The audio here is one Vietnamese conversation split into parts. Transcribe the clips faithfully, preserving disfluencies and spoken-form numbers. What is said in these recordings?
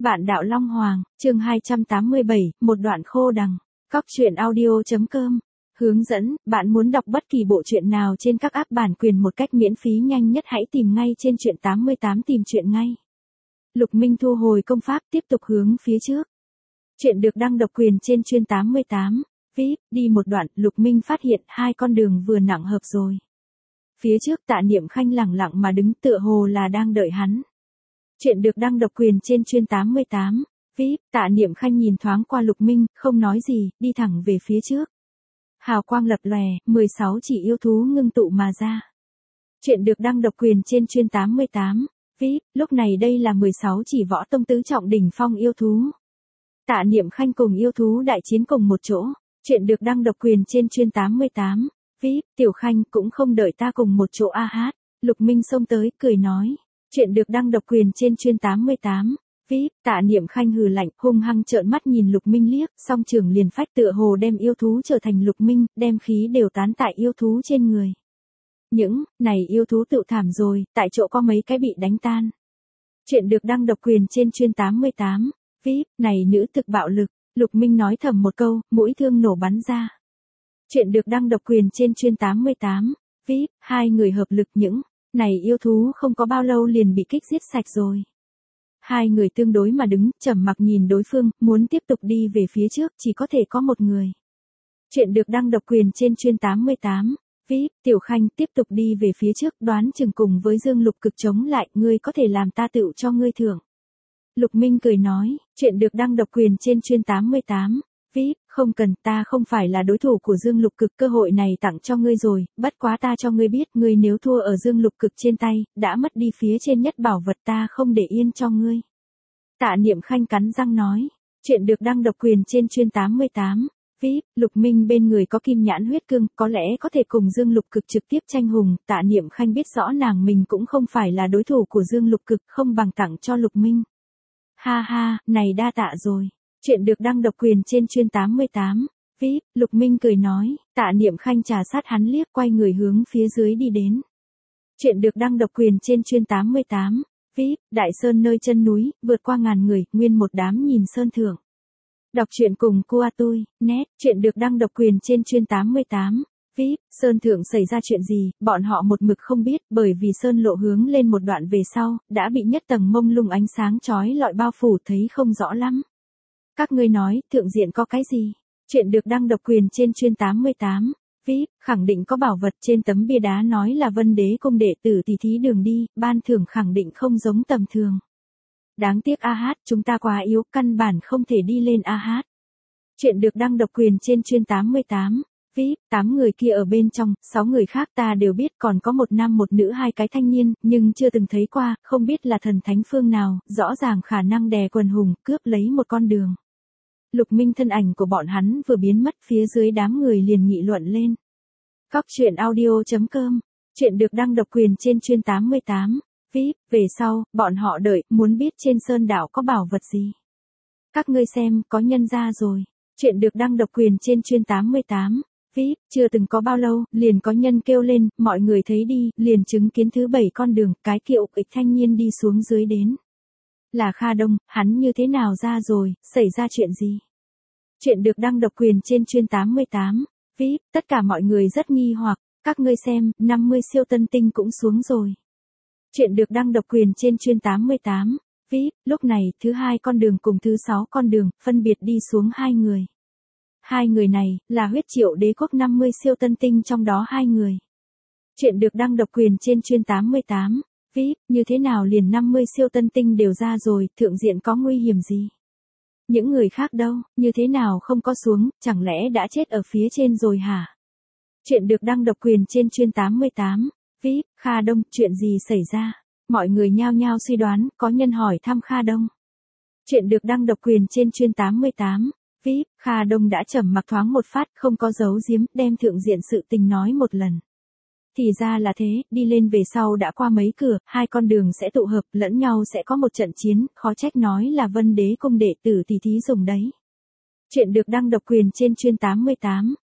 Bạn đạo Long Hoàng, chương hai trăm tám mươi bảy, một đoạn khô đằng. Cóc truyện audio.com. Hướng dẫn, bạn muốn đọc bất kỳ bộ truyện nào trên các app bản quyền một cách miễn phí nhanh nhất hãy tìm ngay trên truyện tám mươi tám tìm truyện ngay. Lục Minh thu hồi công pháp tiếp tục hướng phía trước. Truyện được đăng độc quyền trên chuyên tám mươi tám. vê i pê, đi một đoạn, Lục Minh phát hiện hai con đường vừa nặng hợp rồi. Phía trước Tạ Niệm Khanh lẳng lặng mà đứng tựa hồ là đang đợi hắn. Chuyện được đăng độc quyền trên chuyên tám mươi tám. vê i pê, Tạ Niệm Khanh nhìn thoáng qua Lục Minh, không nói gì, đi thẳng về phía trước. Hào quang lập lòe, mười sáu chỉ yêu thú ngưng tụ mà ra. Chuyện được đăng độc quyền trên chuyên tám mươi tám. vê i pê, lúc này đây là mười sáu chỉ võ tông tứ trọng đỉnh phong yêu thú. Tạ Niệm Khanh cùng yêu thú đại chiến cùng một chỗ. Chuyện được đăng độc quyền trên chuyên tám mươi tám. vê i pê, Tiểu Khanh cũng không đợi ta cùng một chỗ a hát. Lục Minh xông tới, cười nói. Chuyện được đăng độc quyền trên chuyên tám mươi tám. vê i pê, Tạ Niệm Khanh hừ lạnh, hung hăng trợn mắt nhìn Lục Minh liếc, song trường liền phách tựa hồ đem yêu thú trở thành Lục Minh, đem khí đều tán tại yêu thú trên người. Những, này yêu thú tự thảm rồi, tại chỗ có mấy cái bị đánh tan. Chuyện được đăng độc quyền trên chuyên tám mươi tám. vê i pê, này nữ thực bạo lực, Lục Minh nói thầm một câu, mũi thương nổ bắn ra. Chuyện được đăng độc quyền trên chuyên tám mươi tám. vê i pê, hai người hợp lực những, này yêu thú không có bao lâu liền bị kích giết sạch rồi. Hai người tương đối mà đứng, trầm mặc nhìn đối phương, muốn tiếp tục đi về phía trước, chỉ có thể có một người. Chuyện được đăng độc quyền trên chuyên tám mươi tám. vê i pê, Tiểu Khanh tiếp tục đi về phía trước, đoán chừng cùng với Dương Lục Cực chống lại, ngươi có thể làm ta tựu cho ngươi thưởng. Lục Minh cười nói, chuyện được đăng độc quyền trên chuyên tám mươi tám. vê i pê, không cần, ta không phải là đối thủ của Dương Lục Cực, cơ hội này tặng cho ngươi rồi, bất quá ta cho ngươi biết, ngươi nếu thua ở Dương Lục Cực trên tay, đã mất đi phía trên nhất bảo vật ta không để yên cho ngươi. Tạ Niệm Khanh cắn răng nói, chuyện được đăng độc quyền trên chuyên tám mươi tám. vê i pê, Lục Minh bên người có kim nhãn huyết cương, có lẽ có thể cùng Dương Lục Cực trực tiếp tranh hùng, Tạ Niệm Khanh biết rõ nàng mình cũng không phải là đối thủ của Dương Lục Cực, không bằng tặng cho Lục Minh. Ha ha, này đa tạ rồi. Chuyện được đăng độc quyền trên chuyên tám mươi tám. vê i pê, Lục Minh cười nói, Tạ Niệm Khanh trà sát hắn liếc quay người hướng phía dưới đi đến. Chuyện được đăng độc quyền trên chuyên tám mươi tám. vê i pê, Đại Sơn nơi chân núi, vượt qua ngàn người, nguyên một đám nhìn sơn thượng. Đọc truyện cùng Cua tôi, net, chuyện được đăng độc quyền trên chuyên tám mươi tám. vê i pê, sơn thượng xảy ra chuyện gì, bọn họ một mực không biết, bởi vì sơn lộ hướng lên một đoạn về sau, đã bị nhất tầng mông lung ánh sáng chói lọi bao phủ thấy không rõ lắm. Các ngươi nói, thượng diện có cái gì? Chuyện được đăng độc quyền trên chuyên tám mươi tám. vê i pê, khẳng định có bảo vật, trên tấm bia đá nói là Vân Đế cung đệ tử tỷ thí đường đi, ban thưởng khẳng định không giống tầm thường. Đáng tiếc a hát, chúng ta quá yếu, căn bản không thể đi lên a hát. Chuyện được đăng độc quyền trên chuyên tám mươi tám. vê i pê, tám người kia ở bên trong, sáu người khác ta đều biết, còn có một nam một nữ hai cái thanh niên, nhưng chưa từng thấy qua, không biết là thần thánh phương nào, rõ ràng khả năng đè quần hùng, cướp lấy một con đường. Lục Minh thân ảnh của bọn hắn vừa biến mất, phía dưới đám người liền nghị luận lên. Cóc truyện audio.com. Chuyện được đăng độc quyền trên chuyên tám mươi tám. vê i pê, về sau, bọn họ đợi, muốn biết trên sơn đảo có bảo vật gì. Các ngươi xem, có nhân ra rồi. Chuyện được đăng độc quyền trên chuyên tám mươi tám. vê i pê, chưa từng có bao lâu, liền có nhân kêu lên, mọi người thấy đi, liền chứng kiến thứ bảy con đường, cái kiệu ịch thanh niên đi xuống dưới đến. Là Kha Đông, hắn như thế nào ra rồi, xảy ra chuyện gì? Chuyện được đăng độc quyền trên chuyên tám mươi tám. vê i pê, tất cả mọi người rất nghi hoặc, các ngươi xem, năm mươi siêu tân tinh cũng xuống rồi. Chuyện được đăng độc quyền trên chuyên tám mươi tám. vê i pê, lúc này, thứ hai con đường cùng thứ sáu con đường, phân biệt đi xuống hai người. Hai người này, là huyết triệu đế quốc năm mươi siêu tân tinh trong đó hai người. Chuyện được đăng độc quyền trên chuyên tám mươi tám. vê i pê, như thế nào liền năm mươi siêu tân tinh đều ra rồi, thượng diện có nguy hiểm gì? Những người khác đâu, như thế nào không có xuống, chẳng lẽ đã chết ở phía trên rồi hả? Chuyện được đăng độc quyền trên chuyên tám mươi tám. vê i pê, Kha Đông, chuyện gì xảy ra? Mọi người nhao nhao suy đoán, có nhân hỏi thăm Kha Đông. Chuyện được đăng độc quyền trên chuyên tám mươi tám. vê i pê, Kha Đông đã trầm mặc thoáng một phát, không có giấu giếm, đem thượng diện sự tình nói một lần. Thì ra là thế, đi lên về sau đã qua mấy cửa, hai con đường sẽ tụ hợp, lẫn nhau sẽ có một trận chiến, khó trách nói là Vân Đế cung đệ tử tỷ thí dùng đấy. Chuyện được đăng độc quyền trên chuyên tám mươi tám.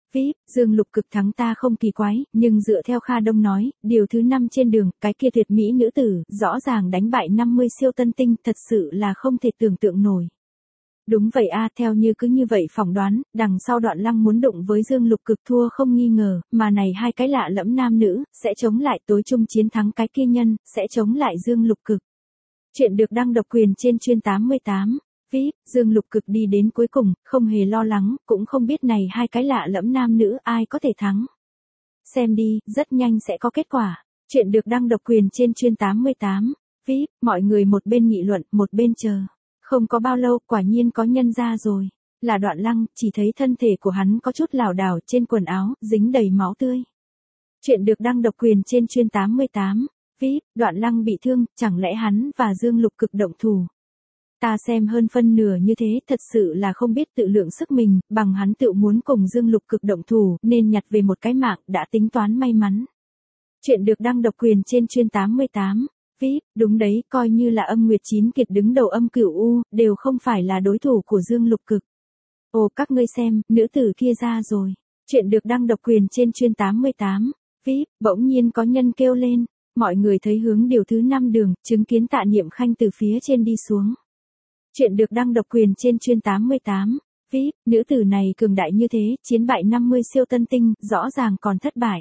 vê i pê, Dương Lục Cực thắng ta không kỳ quái, nhưng dựa theo Kha Đông nói, điều thứ năm trên đường, cái kia tuyệt mỹ nữ tử, rõ ràng đánh bại năm mươi siêu tân tinh, thật sự là không thể tưởng tượng nổi. Đúng vậy a, theo như cứ như vậy phỏng đoán, đằng sau Đoạn Lăng muốn đụng với Dương Lục Cực thua không nghi ngờ, mà này hai cái lạ lẫm nam nữ, sẽ chống lại tối trung chiến thắng cái kia nhân, sẽ chống lại Dương Lục Cực. Chuyện được đăng độc quyền trên chuyên tám mươi tám. vê i pê, Dương Lục Cực đi đến cuối cùng, không hề lo lắng, cũng không biết này hai cái lạ lẫm nam nữ ai có thể thắng. Xem đi, rất nhanh sẽ có kết quả. Chuyện được đăng độc quyền trên chuyên tám mươi tám. vê i pê, mọi người một bên nghị luận, một bên chờ. Không có bao lâu, quả nhiên có nhân ra rồi. Là Đoạn Lăng, chỉ thấy thân thể của hắn có chút lảo đảo trên quần áo, dính đầy máu tươi. Chuyện được đăng độc quyền trên chuyên tám mươi tám. vê i pê, Đoạn Lăng bị thương, chẳng lẽ hắn và Dương Lục Cực động thủ. Ta xem hơn phân nửa như thế, thật sự là không biết tự lượng sức mình, bằng hắn tự muốn cùng Dương Lục Cực động thủ, nên nhặt về một cái mạng, đã tính toán may mắn. Chuyện được đăng độc quyền trên chuyên tám mươi tám. vê i pê, đúng đấy, coi như là Âm Nguyệt Chín Kiệt đứng đầu Âm Cửu U, đều không phải là đối thủ của Dương Lục Cực. Ồ, các ngươi xem, nữ tử kia ra rồi. Chuyện được đăng độc quyền trên chuyên tám mươi tám. vê i pê, bỗng nhiên có nhân kêu lên. Mọi người thấy hướng điều thứ năm đường, chứng kiến Tạ Niệm Khanh từ phía trên đi xuống. Chuyện được đăng độc quyền trên chuyên tám mươi tám. vê i pê, nữ tử này cường đại như thế, chiến bại năm mươi siêu tân tinh, rõ ràng còn thất bại.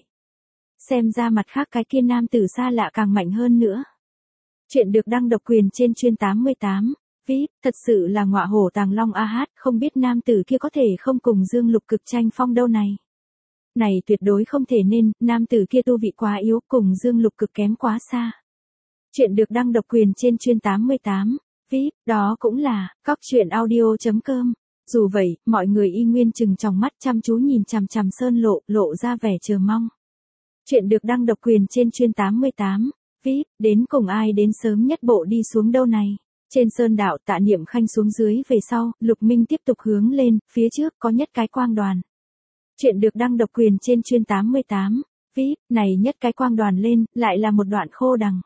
Xem ra mặt khác cái kia nam tử xa lạ càng mạnh hơn nữa. Chuyện được đăng độc quyền trên chuyên tám mươi tám. vê i pê, thật sự là ngọa hổ tàng long a hát, không biết nam tử kia có thể không cùng Dương Lục Cực tranh phong đâu này. Này tuyệt đối không thể nên, nam tử kia tu vị quá yếu, cùng Dương Lục Cực kém quá xa. Chuyện được đăng độc quyền trên chuyên tám mươi tám. vê i pê, đó cũng là, cóc truyện audio chấm com. Dù vậy, mọi người y nguyên chừng trong mắt chăm chú nhìn chằm chằm Sơn Lộ, lộ ra vẻ chờ mong. Chuyện được đăng độc quyền trên chuyên tám mươi tám. vê i pê, đến cùng ai đến sớm nhất bộ đi xuống đâu này. Trên sơn đạo Tạ Niệm Khanh xuống dưới về sau, Lục Minh tiếp tục hướng lên, phía trước có nhất cái quang đoàn. Chuyện được đăng độc quyền trên chuyên tám mươi tám. vê i pê, này nhất cái quang đoàn lên, lại là một đoạn khô đằng.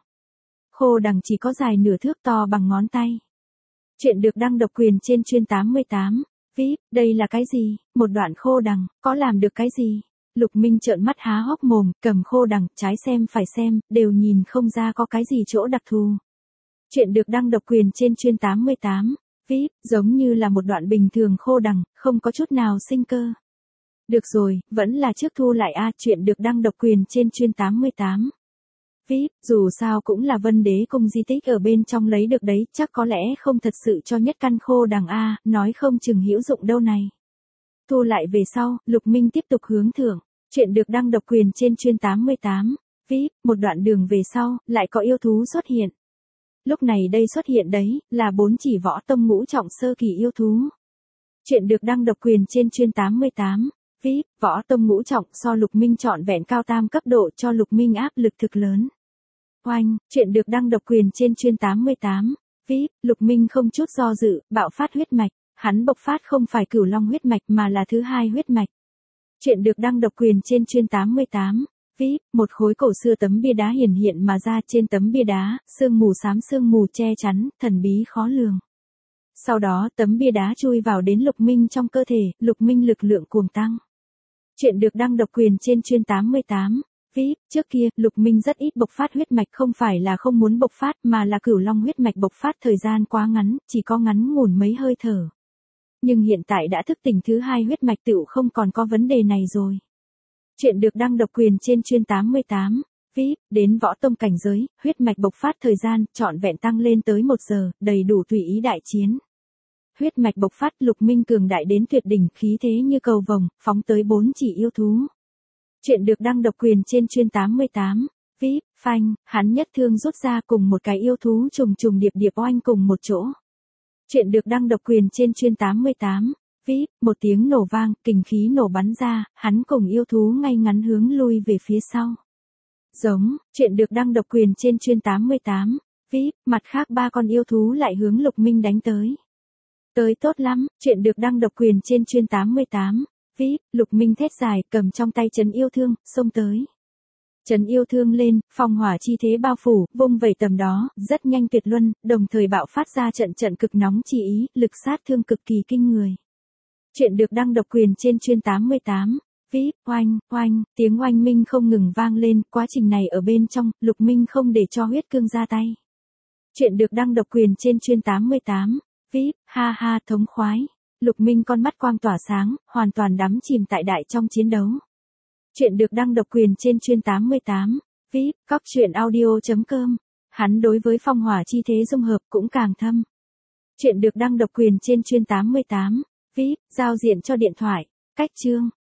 Khô đằng chỉ có dài nửa thước to bằng ngón tay. Chuyện được đăng độc quyền trên chuyên tám mươi tám. vê i pê, đây là cái gì? Một đoạn khô đằng, có làm được cái gì? Lục Minh trợn mắt há hốc mồm, cầm khô đằng, trái xem phải xem, đều nhìn không ra có cái gì chỗ đặc thù. Chuyện được đăng độc quyền trên chuyên tám mươi tám. vê i pê, giống như là một đoạn bình thường khô đằng, không có chút nào sinh cơ. Được rồi, vẫn là trước thu lại a, chuyện được đăng độc quyền trên chuyên tám mươi tám. vê i pê, dù sao cũng là Vân Đế Cung di tích ở bên trong lấy được đấy, chắc có lẽ không thật sự cho nhất căn khô đằng a, nói không chừng hữu dụng đâu này. Thu lại về sau, Lục Minh tiếp tục hướng thượng. Chuyện được đăng độc quyền trên chuyên tám mươi tám. vê i pê, một đoạn đường về sau, lại có yêu thú xuất hiện. Lúc này đây xuất hiện đấy, là bốn chỉ võ tông ngũ trọng sơ kỳ yêu thú. Chuyện được đăng độc quyền trên chuyên tám mươi tám. vê i pê, võ tông ngũ trọng so Lục Minh trọn vẹn cao tam cấp độ cho Lục Minh áp lực thực lớn. Oanh, chuyện được đăng độc quyền trên chuyên tám mươi tám. vê i pê, Lục Minh không chút do dự, bạo phát huyết mạch. Hắn bộc phát không phải cửu long huyết mạch mà là thứ hai huyết mạch. Chuyện được đăng độc quyền trên chuyên tám mươi tám. vê i pê, một khối cổ xưa tấm bia đá hiển hiện mà ra, trên tấm bia đá, sương mù xám sương mù che chắn, thần bí khó lường. Sau đó tấm bia đá chui vào đến Lục Minh trong cơ thể, Lục Minh lực lượng cuồng tăng. Chuyện được đăng độc quyền trên chuyên tám mươi tám. vê i pê, trước kia, Lục Minh rất ít bộc phát huyết mạch, không phải là không muốn bộc phát mà là cửu long huyết mạch bộc phát thời gian quá ngắn, chỉ có ngắn ngủn mấy hơi thở. Nhưng hiện tại đã thức tỉnh thứ hai huyết mạch tựu không còn có vấn đề này rồi. Chuyện được đăng độc quyền trên chuyên tám mươi tám. vê i pê, đến võ tông cảnh giới, huyết mạch bộc phát thời gian, trọn vẹn tăng lên tới một giờ, đầy đủ tùy ý đại chiến. Huyết mạch bộc phát, Lục Minh cường đại đến tuyệt đỉnh, khí thế như cầu vồng, phóng tới bốn chỉ yêu thú. Chuyện được đăng độc quyền trên chuyên tám mươi tám. vê i pê, phanh, hắn nhất thương rút ra cùng một cái yêu thú trùng trùng điệp điệp oanh cùng một chỗ. Chuyện được đăng độc quyền trên chuyên tám mươi tám. vê i pê, một tiếng nổ vang, kình khí nổ bắn ra, hắn cùng yêu thú ngay ngắn hướng lui về phía sau. Giống, chuyện được đăng độc quyền trên chuyên tám mươi tám. vê i pê, mặt khác ba con yêu thú lại hướng Lục Minh đánh tới. Tới tốt lắm, chuyện được đăng độc quyền trên chuyên tám mươi tám. vê i pê, Lục Minh thét dài, cầm trong tay trấn yêu thương, xông tới. Trấn yêu thương lên, phong hỏa chi thế bao phủ, vung vẩy tầm đó, rất nhanh tuyệt luân, đồng thời bạo phát ra trận trận cực nóng chi ý, lực sát thương cực kỳ kinh người. Chuyện được đăng độc quyền trên chuyên tám mươi tám. vê i pê, oanh, oanh, tiếng oanh minh không ngừng vang lên, quá trình này ở bên trong, Lục Minh không để cho huyết cương ra tay. Chuyện được đăng độc quyền trên chuyên tám mươi tám, vê i pê, ha ha, thống khoái. Lục Minh con mắt quang tỏa sáng, hoàn toàn đắm chìm tại đại trong chiến đấu. Chuyện được đăng độc quyền trên chuyên tám mươi tám, vê i pê, cóc truyện audio chấm com. Hắn đối với phong hỏa chi thế dung hợp cũng càng thâm. Chuyện được đăng độc quyền trên chuyên tám mươi tám, vê i pê, giao diện cho điện thoại, cách chương.